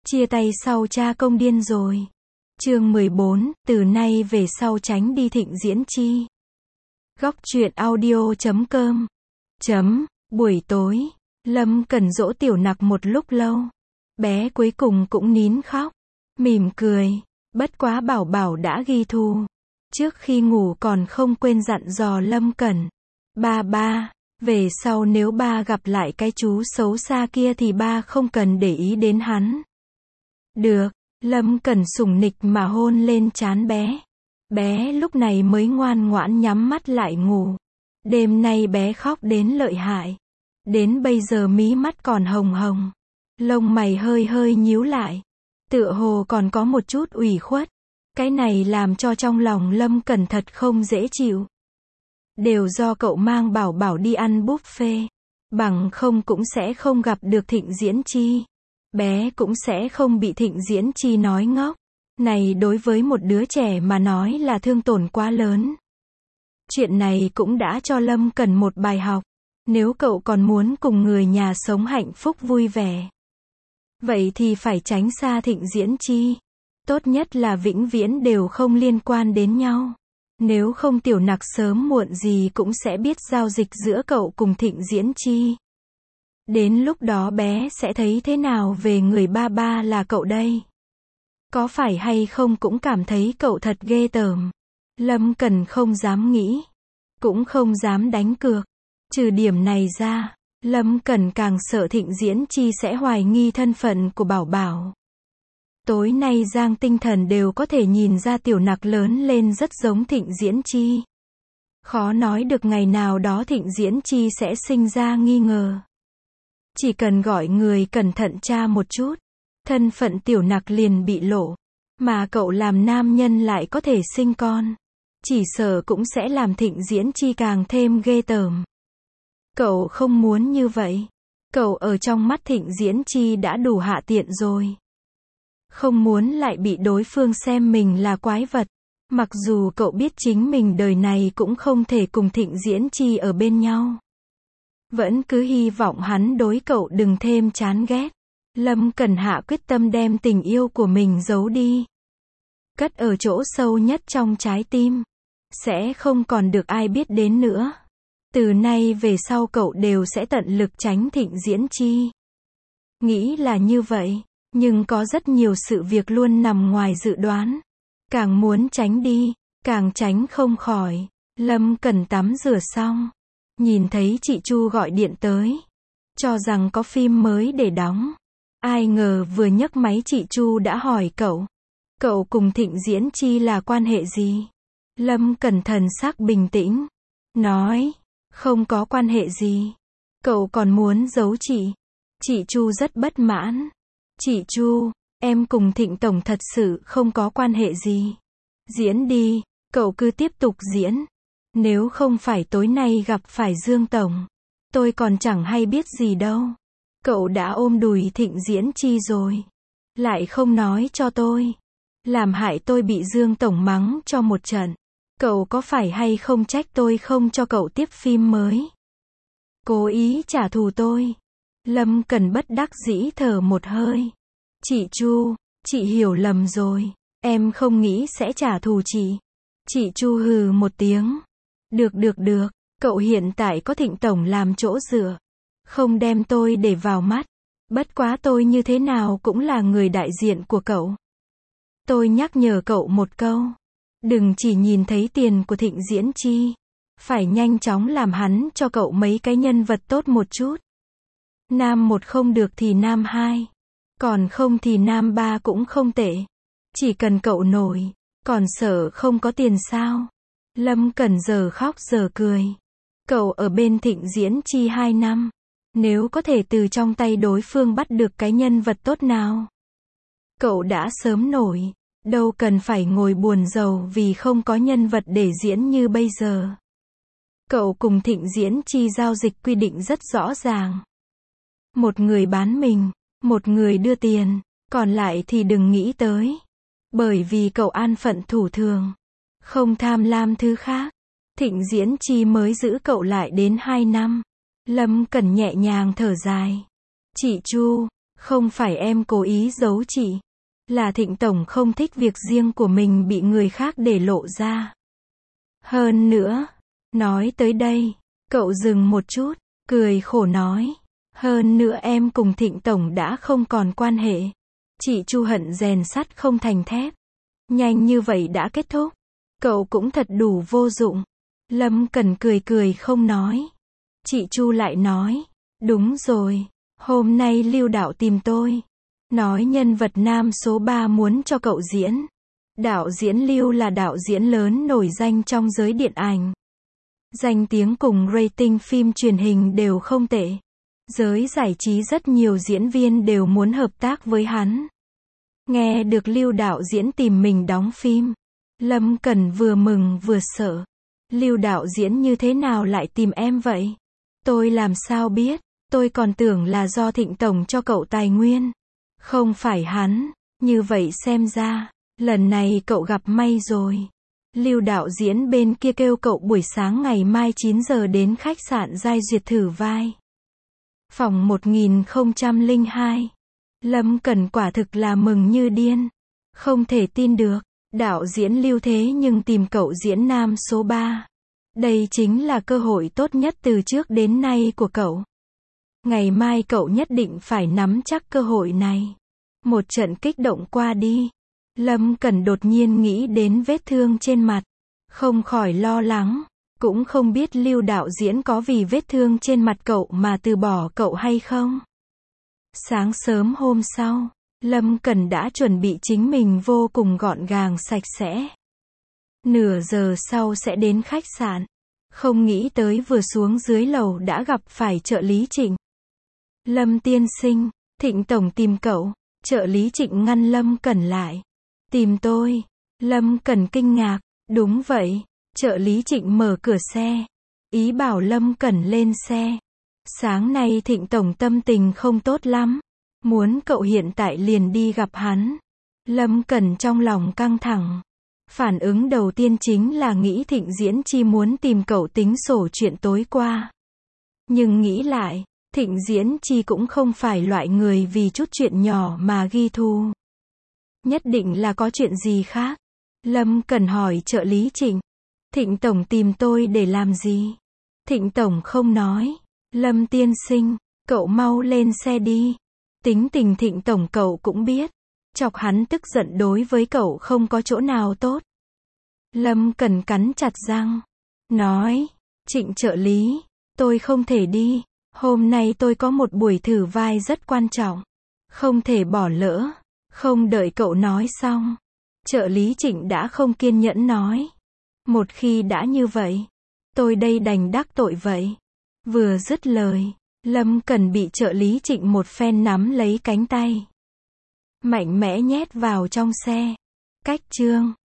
Chia tay sau cha công điên rồi. Chương 14, từ nay về sau tránh đi Thịnh Diễn Chi. Góc truyện audio.com. Buổi tối, Lâm Cẩn dỗ Tiểu Nặc một lúc lâu. Bé cuối cùng cũng nín khóc, mỉm cười, bất quá Bảo Bảo đã ghi thù. Trước khi ngủ còn không quên dặn dò Lâm Cẩn. Ba, về sau nếu ba gặp lại cái chú xấu xa kia thì ba không cần để ý đến hắn. Được, Lâm Cẩn sủng nịch mà hôn lên trán bé. Bé lúc này mới ngoan ngoãn nhắm mắt lại ngủ. Đêm nay bé khóc đến lợi hại. Đến bây giờ mí mắt còn hồng hồng. Lông mày hơi hơi nhíu lại. Tựa hồ còn có một chút ủy khuất. Cái này làm cho trong lòng Lâm Cẩn thật không dễ chịu. Đều do cậu mang Bảo Bảo đi ăn buffet. Bằng không cũng sẽ không gặp được Thịnh Diễn Chi. Bé cũng sẽ không bị Thịnh Diễn Chi nói ngốc. Này đối với một đứa trẻ mà nói là thương tổn quá lớn. Chuyện này cũng đã cho Lâm Cẩn một bài học. Nếu cậu còn muốn cùng người nhà sống hạnh phúc vui vẻ, vậy thì phải tránh xa Thịnh Diễn Chi. Tốt nhất là vĩnh viễn đều không liên quan đến nhau. Nếu không Tiểu Nặc sớm muộn gì cũng sẽ biết giao dịch giữa cậu cùng Thịnh Diễn Chi. Đến lúc đó bé sẽ thấy thế nào về người ba là cậu đây? Có phải hay không cũng cảm thấy cậu thật ghê tởm. Lâm Cẩn không dám nghĩ, cũng không dám đánh cược. Trừ điểm này ra, Lâm Cẩn càng sợ Thịnh Diễn Chi sẽ hoài nghi thân phận của Bảo Bảo. Tối nay Giang Tinh Thần đều có thể nhìn ra Tiểu Nặc lớn lên rất giống Thịnh Diễn Chi. Khó nói được ngày nào đó Thịnh Diễn Chi sẽ sinh ra nghi ngờ. Chỉ cần gọi người cẩn thận tra một chút, thân phận Tiểu Nặc liền bị lộ. Mà cậu làm nam nhân lại có thể sinh con. Chỉ sợ cũng sẽ làm Thịnh Diễn Chi càng thêm ghê tởm. Cậu không muốn như vậy. Cậu ở trong mắt Thịnh Diễn Chi đã đủ hạ tiện rồi. Không muốn lại bị đối phương xem mình là quái vật. Mặc dù cậu biết chính mình đời này cũng không thể cùng Thịnh Diễn Chi ở bên nhau. Vẫn cứ hy vọng hắn đối cậu đừng thêm chán ghét. Lâm Cẩn hạ quyết tâm đem tình yêu của mình giấu đi. Cất ở chỗ sâu nhất trong trái tim. Sẽ không còn được ai biết đến nữa. Từ nay về sau cậu đều sẽ tận lực tránh Thịnh Diễn Chi. Nghĩ là như vậy, nhưng có rất nhiều sự việc luôn nằm ngoài dự đoán. Càng muốn tránh đi, càng tránh không khỏi. Lâm Cẩn tắm rửa xong, nhìn thấy chị Chu gọi điện tới, cho rằng có phim mới để đóng. Ai ngờ vừa nhấc máy chị Chu đã hỏi cậu cùng Thịnh Diễn Chi là quan hệ gì? Lâm Cẩn thần sắc bình tĩnh, nói, không có quan hệ gì. Cậu còn muốn giấu chị. Chị Chu rất bất mãn. Chị Chu, em cùng Thịnh Tổng thật sự không có quan hệ gì. Diễn đi, cậu cứ tiếp tục diễn. Nếu không phải tối nay gặp phải Dương Tổng, tôi còn chẳng hay biết gì đâu. Cậu đã ôm đùi Thịnh Diễn Chi rồi. Lại không nói cho tôi. Làm hại tôi bị Dương Tổng mắng cho một trận. Cậu có phải hay không trách tôi không cho cậu tiếp phim mới? Cố ý trả thù tôi. Lâm Cẩn bất đắc dĩ thở một hơi. Chị Chu, chị hiểu lầm rồi. Em không nghĩ sẽ trả thù chị. Chị Chu hừ một tiếng. Được. Cậu hiện tại có Thịnh Tổng làm chỗ dựa. Không đem tôi để vào mắt. Bất quá tôi như thế nào cũng là người đại diện của cậu. Tôi nhắc nhở cậu một câu. Đừng chỉ nhìn thấy tiền của Thịnh Diễn Chi. Phải nhanh chóng làm hắn cho cậu mấy cái nhân vật tốt một chút. Nam 1 không được thì Nam 2. Còn không thì Nam 3 cũng không tệ. Chỉ cần cậu nổi. Còn sợ không có tiền sao? Lâm Cẩn giờ khóc giờ cười. Cậu ở bên Thịnh Diễn Chi 2 năm. Nếu có thể từ trong tay đối phương bắt được cái nhân vật tốt nào, cậu đã sớm nổi. Đâu cần phải ngồi buồn rầu vì không có nhân vật để diễn như bây giờ. Cậu cùng Thịnh Diễn Chi giao dịch quy định rất rõ ràng. Một người bán mình, một người đưa tiền, còn lại thì đừng nghĩ tới. Bởi vì cậu an phận thủ thường, không tham lam thứ khác. Thịnh Diễn Chi mới giữ cậu lại đến 2 năm. Lâm Cẩn nhẹ nhàng thở dài. Chị Chu, Không phải em cố ý giấu chị. Là Thịnh Tổng không thích việc riêng của mình bị người khác để lộ ra. Hơn nữa, nói tới đây, cậu dừng một chút, cười khổ nói. Hơn nữa em cùng Thịnh Tổng đã không còn quan hệ. Chị Chu hận rèn sắt không thành thép. Nhanh như vậy đã kết thúc. Cậu cũng thật đủ vô dụng. Lâm Cẩn cười cười không nói. Chị Chu lại nói. Đúng rồi. Hôm nay Lưu đạo tìm tôi. Nói nhân vật nam số 3 muốn cho cậu diễn. Đạo diễn Lưu là đạo diễn lớn nổi danh trong giới điện ảnh. Danh tiếng cùng rating phim truyền hình đều không tệ. Giới giải trí rất nhiều diễn viên đều muốn hợp tác với hắn. Nghe được Lưu đạo diễn tìm mình đóng phim, Lâm Cẩn vừa mừng vừa sợ. Lưu đạo diễn như thế nào lại tìm em vậy? Tôi làm sao biết? Tôi còn tưởng là do Thịnh Tổng cho cậu tài nguyên. Không phải hắn. Như vậy xem ra, lần này cậu gặp may rồi. Lưu đạo diễn bên kia kêu cậu buổi sáng ngày mai 9 giờ đến khách sạn Giai Duyệt thử vai. Phòng 1002. Lâm Cẩn quả thực là mừng như điên. Không thể tin được, đạo diễn Lưu thế nhưng tìm cậu diễn nam số 3. Đây chính là cơ hội tốt nhất từ trước đến nay của cậu. Ngày mai cậu nhất định phải nắm chắc cơ hội này. Một trận kích động qua đi. Lâm Cẩn đột nhiên nghĩ đến vết thương trên mặt. Không khỏi lo lắng. Cũng không biết Lưu đạo diễn có vì vết thương trên mặt cậu mà từ bỏ cậu hay không. Sáng sớm hôm sau, Lâm Cẩn đã chuẩn bị chính mình vô cùng gọn gàng sạch sẽ. Nửa giờ sau sẽ đến khách sạn. Không nghĩ tới vừa xuống dưới lầu đã gặp phải trợ lý Trịnh. Lâm tiên sinh, Thịnh Tổng tìm cậu. Trợ lý Trịnh ngăn Lâm Cẩn lại. Tìm tôi. Lâm Cẩn kinh ngạc. Đúng vậy. Trợ lý Trịnh mở cửa xe. Ý bảo Lâm Cẩn lên xe. Sáng nay Thịnh Tổng tâm tình không tốt lắm. Muốn cậu hiện tại liền đi gặp hắn. Lâm Cẩn trong lòng căng thẳng. Phản ứng đầu tiên chính là nghĩ Thịnh Diễn Chi muốn tìm cậu tính sổ chuyện tối qua. Nhưng nghĩ lại, Thịnh Diễn Chi cũng không phải loại người vì chút chuyện nhỏ mà ghi thù. Nhất định là có chuyện gì khác. Lâm Cẩn hỏi trợ lý Trịnh. Thịnh Tổng tìm tôi để làm gì? Thịnh Tổng không nói. Lâm tiên sinh, cậu mau lên xe đi. Tính tình Thịnh Tổng cậu cũng biết. Chọc hắn tức giận đối với cậu không có chỗ nào tốt. Lâm Cẩn cắn chặt răng. Nói, Trịnh trợ lý, tôi không thể đi. Hôm nay tôi có một buổi thử vai rất quan trọng. Không thể bỏ lỡ. Không đợi cậu nói xong. Trợ lý Trịnh đã không kiên nhẫn nói. Một khi đã như vậy, tôi đây đành đắc tội vậy. Vừa dứt lời, Lâm Cẩn bị trợ lý Trịnh một phen nắm lấy cánh tay. Mạnh mẽ nhét vào trong xe. Cách chương